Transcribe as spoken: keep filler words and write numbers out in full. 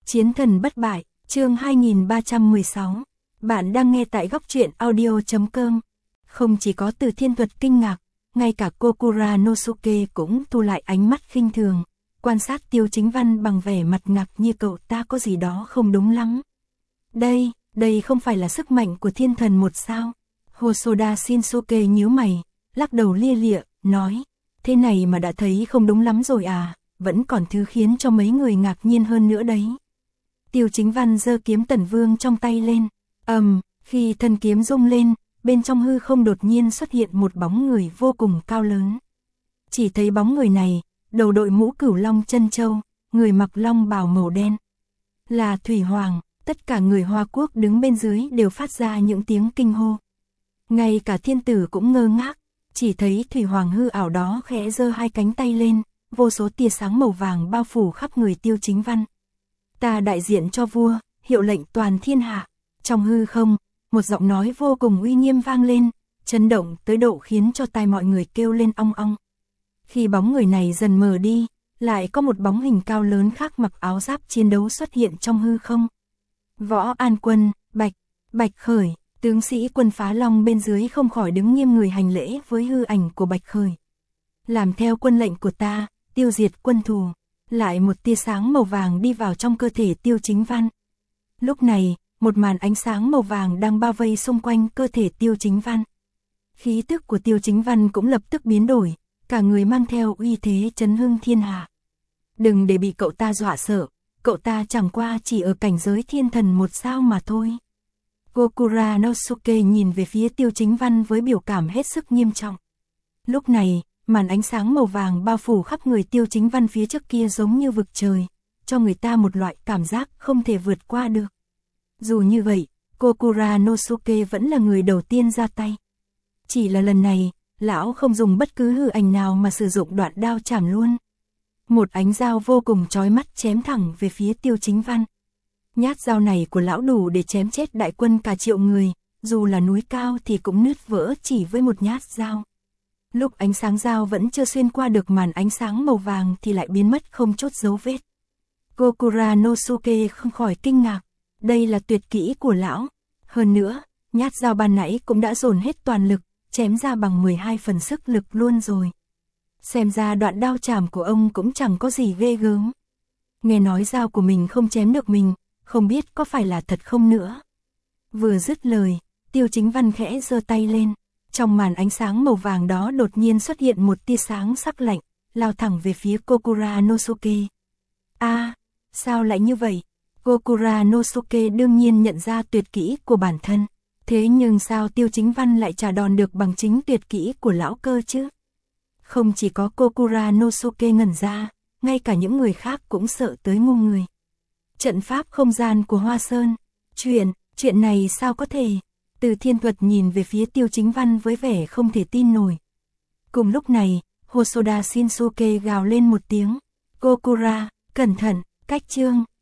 Chiến thần bất bại, chương hai nghìn ba trăm mười sáu. Bạn đang nghe tại góc truyện audio chấm com. Không chỉ có Từ Thiên Thuật kinh ngạc, ngay cả Kokura Nosuke cũng thu lại ánh mắt khinh thường, quan sát Tiêu Chính Văn bằng vẻ mặt ngạc như cậu ta có gì đó không đúng lắm. Đây, đây không phải là sức mạnh của thiên thần một sao? Hosoda Shinsuke nhíu mày, lắc đầu lia lịa, nói, thế này mà đã thấy không đúng lắm rồi à, vẫn còn thứ khiến cho mấy người ngạc nhiên hơn nữa đấy. Tiêu Chính Văn giơ kiếm Tần Vương trong tay lên, ầm, um, khi thân kiếm rung lên, bên trong hư không đột nhiên xuất hiện một bóng người vô cùng cao lớn. Chỉ thấy bóng người này, đầu đội mũ cửu long chân châu, người mặc long bào màu đen. Là Thủy Hoàng, tất cả người Hoa Quốc đứng bên dưới đều phát ra những tiếng kinh hô. Ngay cả thiên tử cũng ngơ ngác, chỉ thấy Thủy Hoàng hư ảo đó khẽ giơ hai cánh tay lên, vô số tia sáng màu vàng bao phủ khắp người Tiêu Chính Văn. Ta đại diện cho vua, hiệu lệnh toàn thiên hạ. Trong hư không, một giọng nói vô cùng uy nghiêm vang lên, chấn động tới độ khiến cho tai mọi người kêu lên ong ong. Khi bóng người này dần mờ đi, lại có một bóng hình cao lớn khác mặc áo giáp chiến đấu xuất hiện trong hư không. Võ An Quân, Bạch, Bạch Khởi, tướng sĩ quân Phá Long bên dưới không khỏi đứng nghiêm người hành lễ với hư ảnh của Bạch Khởi. Làm theo quân lệnh của ta, tiêu diệt quân thù. Lại một tia sáng màu vàng đi vào trong cơ thể Tiêu Chính Văn. Lúc này, một màn ánh sáng màu vàng đang bao vây xung quanh cơ thể Tiêu Chính Văn. Khí tức của Tiêu Chính Văn cũng lập tức biến đổi, cả người mang theo uy thế chấn hưng thiên hạ. Đừng để bị cậu ta dọa sợ, cậu ta chẳng qua chỉ ở cảnh giới thiên thần một sao mà thôi. Kokura Nosuke nhìn về phía Tiêu Chính Văn với biểu cảm hết sức nghiêm trọng. Lúc này, màn ánh sáng màu vàng bao phủ khắp người Tiêu Chính Văn phía trước kia giống như vực trời, cho người ta một loại cảm giác không thể vượt qua được. Dù như vậy, Kokura Nosuke vẫn là người đầu tiên ra tay. Chỉ là lần này, lão không dùng bất cứ hư ảnh nào mà sử dụng đoạn đao chảm luôn. Một ánh dao vô cùng chói mắt chém thẳng về phía Tiêu Chính Văn. Nhát dao này của lão đủ để chém chết đại quân cả triệu người, dù là núi cao thì cũng nứt vỡ chỉ với một nhát dao. Lúc ánh sáng dao vẫn chưa xuyên qua được màn ánh sáng màu vàng thì lại biến mất không chút dấu vết. Kokura Nosuke không khỏi kinh ngạc, đây là tuyệt kỹ của lão. Hơn nữa, nhát dao ban nãy cũng đã dồn hết toàn lực, chém ra bằng mười hai phần sức lực luôn rồi. Xem ra đoạn đao chảm của ông cũng chẳng có gì ghê gớm. Nghe nói dao của mình không chém được mình, không biết có phải là thật không nữa. Vừa dứt lời, Tiêu Chính Văn khẽ giơ tay lên. Trong màn ánh sáng màu vàng đó đột nhiên xuất hiện một tia sáng sắc lạnh, lao thẳng về phía Kokura Nosuke. A, à, sao lại như vậy? Kokura Nosuke đương nhiên nhận ra tuyệt kỹ của bản thân. Thế nhưng sao Tiêu Chính Văn lại trả đòn được bằng chính tuyệt kỹ của lão cơ chứ? Không chỉ có Kokura Nosuke ngẩn ra, ngay cả những người khác cũng sợ tới ngu người. Trận pháp không gian của Hoa Sơn. Chuyện, chuyện này sao có thể? Từ Thiên Thuật nhìn về phía Tiêu Chính Văn với vẻ không thể tin nổi. Cùng lúc này, Hosoda Shinsuke gào lên một tiếng. Kokura, cẩn thận, cách chương.